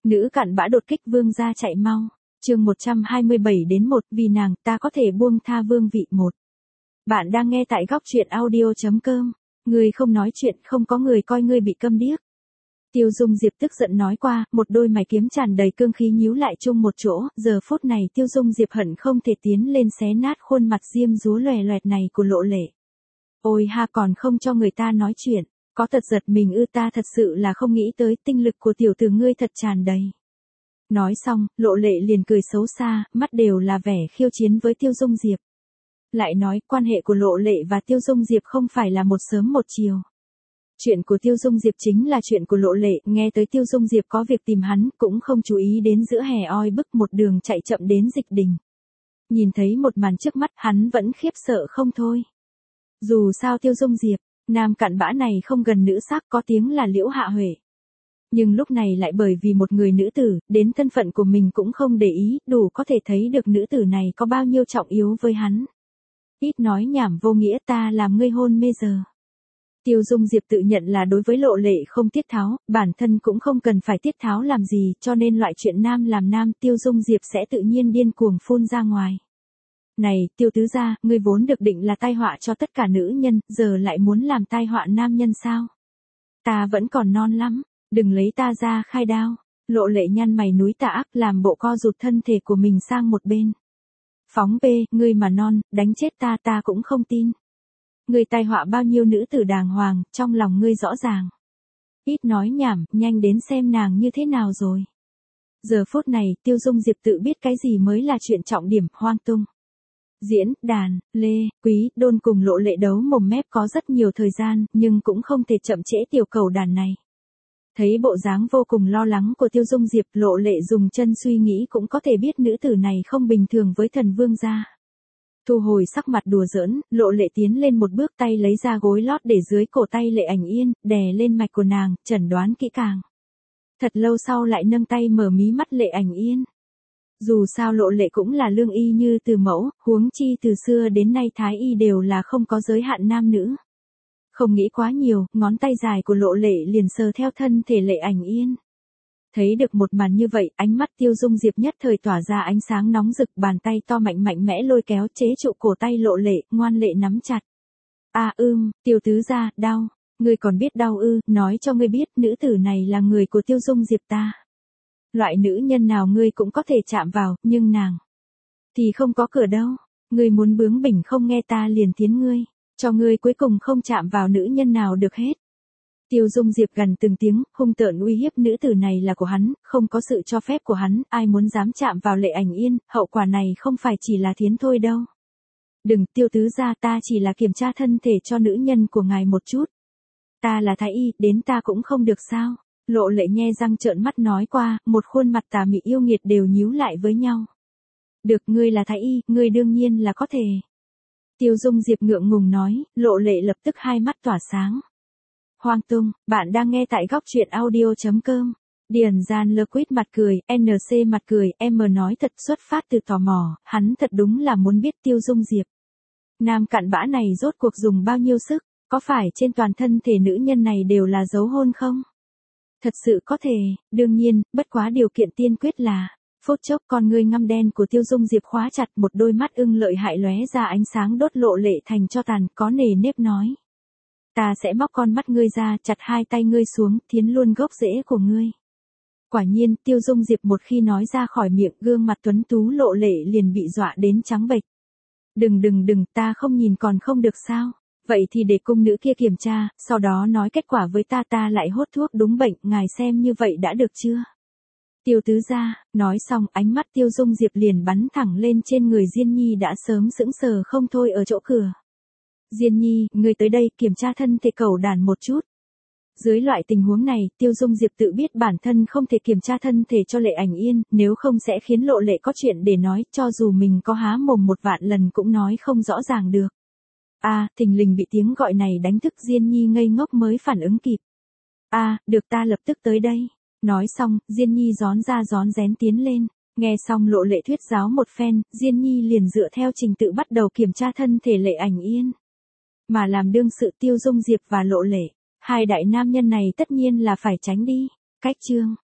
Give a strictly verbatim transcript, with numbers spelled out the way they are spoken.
Nữ cặn bã đột kích vương gia chạy mau. Chương một trăm hai mươi bảy đến một vì nàng ta có thể buông tha vương vị một. Bạn đang nghe tại góc truyện audio chấm com. Người không nói chuyện không có người coi ngươi bị câm điếc. Tiêu Dung Diệp tức giận nói qua, một đôi mày kiếm tràn đầy cương khí nhíu lại chung một chỗ, giờ phút này Tiêu Dung Diệp hận không thể tiến lên xé nát khuôn mặt diêm dúa lòe loẹt này của Lộ Lệ. Ôi ha, còn không cho người ta nói chuyện, có thật giật mình ư? Ta thật sự là không nghĩ tới tinh lực của tiểu tử ngươi thật tràn đầy. Nói xong, Lộ Lệ liền cười xấu xa, mắt đều là vẻ khiêu chiến với Tiêu Dung Diệp. Lại nói, quan hệ của Lộ Lệ và Tiêu Dung Diệp không phải là một sớm một chiều. Chuyện của Tiêu Dung Diệp chính là chuyện của Lộ Lệ, nghe tới Tiêu Dung Diệp có việc tìm hắn, cũng không chú ý đến giữa hè oi bức một đường chạy chậm đến Dịch Đình. Nhìn thấy một màn trước mắt, hắn vẫn khiếp sợ không thôi. Dù sao Tiêu Dung Diệp, nam cặn bã này không gần nữ sắc, có tiếng là Liễu Hạ Huệ. Nhưng lúc này lại bởi vì một người nữ tử, đến thân phận của mình cũng không để ý, đủ có thể thấy được nữ tử này có bao nhiêu trọng yếu với hắn. Ít nói nhảm vô nghĩa, ta làm ngươi hôn mê giờ. Tiêu Dung Diệp tự nhận là đối với Lộ Lệ không tiết tháo, bản thân cũng không cần phải tiết tháo làm gì, cho nên loại chuyện nam làm nam Tiêu Dung Diệp sẽ tự nhiên điên cuồng phun ra ngoài. Này, Tiêu tứ gia, ngươi vốn được định là tai họa cho tất cả nữ nhân, giờ lại muốn làm tai họa nam nhân sao? Ta vẫn còn non lắm, đừng lấy ta ra khai đao. Lộ Lệ nhăn mày núi tạ ác, làm bộ co rụt thân thể của mình sang một bên. Phóng bê, ngươi mà non, đánh chết ta ta cũng không tin. Ngươi tai họa bao nhiêu nữ tử đàng hoàng, trong lòng ngươi rõ ràng. Ít nói nhảm, nhanh đến xem nàng như thế nào rồi. Giờ phút này, Tiêu Dung Diệp tự biết cái gì mới là chuyện trọng điểm. Hoang tung. Diễn, đàn, lê, quý, đôn cùng Lộ Lệ đấu mồm mép có rất nhiều thời gian, nhưng cũng không thể chậm trễ tiểu cầu đàn này. Thấy bộ dáng vô cùng lo lắng của Tiêu Dung Diệp, Lộ Lệ dùng chân suy nghĩ cũng có thể biết nữ tử này không bình thường với thần vương gia. Thu hồi sắc mặt đùa giỡn, Lộ Lệ tiến lên một bước, tay lấy ra gối lót để dưới cổ tay Lệ Ảnh Yên, đè lên mạch của nàng, chẩn đoán kỹ càng. Thật lâu sau lại nâng tay mở mí mắt Lệ Ảnh Yên. Dù sao Lộ Lệ cũng là lương y như từ mẫu, huống chi từ xưa đến nay thái y đều là không có giới hạn nam nữ. Không nghĩ quá nhiều, ngón tay dài của Lộ Lệ liền sờ theo thân thể Lệ Ảnh Yên. Thấy được một màn như vậy, ánh mắt Tiêu Dung Diệp nhất thời tỏa ra ánh sáng nóng rực, bàn tay to mạnh mạnh mẽ lôi kéo chế trụ cổ tay Lộ Lệ, ngoan lệ nắm chặt. À ưm, Tiêu tứ gia, đau, ngươi còn biết đau ư? Nói cho ngươi biết, nữ tử này là người của Tiêu Dung Diệp ta. Loại nữ nhân nào ngươi cũng có thể chạm vào, nhưng nàng thì không có cửa đâu. Ngươi muốn bướng bỉnh không nghe ta liền tiến ngươi, cho ngươi cuối cùng không chạm vào nữ nhân nào được hết. Tiêu Dung Diệp gần từng tiếng, hung tợn uy hiếp nữ tử này là của hắn, không có sự cho phép của hắn, ai muốn dám chạm vào Lệ Ảnh Yên, hậu quả này không phải chỉ là thiến thôi đâu. Đừng, Tiêu tứ gia, ta chỉ là kiểm tra thân thể cho nữ nhân của ngài một chút. Ta là thái y, đến ta cũng không được sao? Lộ Lệ nhe răng trợn mắt nói qua, một khuôn mặt tà mị yêu nghiệt đều nhíu lại với nhau. Được, ngươi là thái y, ngươi đương nhiên là có thể. Tiêu Dung Diệp ngượng ngùng nói, Lộ Lệ lập tức hai mắt tỏa sáng. Hoang tung, bạn đang nghe tại góc truyện audio chấm com. Điền Gian Lơ Quýt mặt cười, en xê mặt cười, em nói thật xuất phát từ tò mò, hắn thật đúng là muốn biết Tiêu Dung Diệp. Nam cặn bã này rốt cuộc dùng bao nhiêu sức, có phải trên toàn thân thể nữ nhân này đều là dấu hôn không? Thật sự có thể, đương nhiên, bất quá điều kiện tiên quyết là, phút chốc con ngươi ngăm đen của Tiêu Dung Diệp khóa chặt, một đôi mắt ưng lợi hại lóe ra ánh sáng đốt Lộ Lệ thành cho tàn, có nề nếp nói. Ta sẽ móc con mắt ngươi ra, chặt hai tay ngươi xuống, thiến luôn gốc rễ của ngươi. Quả nhiên, Tiêu Dung Diệp một khi nói ra khỏi miệng, gương mặt tuấn tú Lộ Lệ liền bị dọa đến trắng bệch. Đừng đừng đừng, ta không nhìn còn không được sao? Vậy thì để cung nữ kia kiểm tra, sau đó nói kết quả với ta, ta lại hốt thuốc đúng bệnh, ngài xem như vậy đã được chưa? Tiêu tứ gia, nói xong, ánh mắt Tiêu Dung Diệp liền bắn thẳng lên trên người Diên Nhi đã sớm sững sờ không thôi ở chỗ cửa. Diên Nhi, ngươi tới đây kiểm tra thân thể cẩu đàn một chút. Dưới loại tình huống này, Tiêu Dung Diệp tự biết bản thân không thể kiểm tra thân thể cho Lệ Ảnh Yên, nếu không sẽ khiến Lộ Lệ có chuyện để nói, cho dù mình có há mồm một vạn lần cũng nói không rõ ràng được. À, thình lình bị tiếng gọi này đánh thức, Diên Nhi ngây ngốc mới phản ứng kịp. À, được, ta lập tức tới đây. Nói xong, Diên Nhi rón ra rón rén tiến lên. Nghe xong Lộ Lệ thuyết giáo một phen, Diên Nhi liền dựa theo trình tự bắt đầu kiểm tra thân thể Lệ Ảnh Yên. Mà làm đương sự Tiêu Dung Diệp và Lộ Lệ, hai đại nam nhân này tất nhiên là phải tránh đi. Cách chương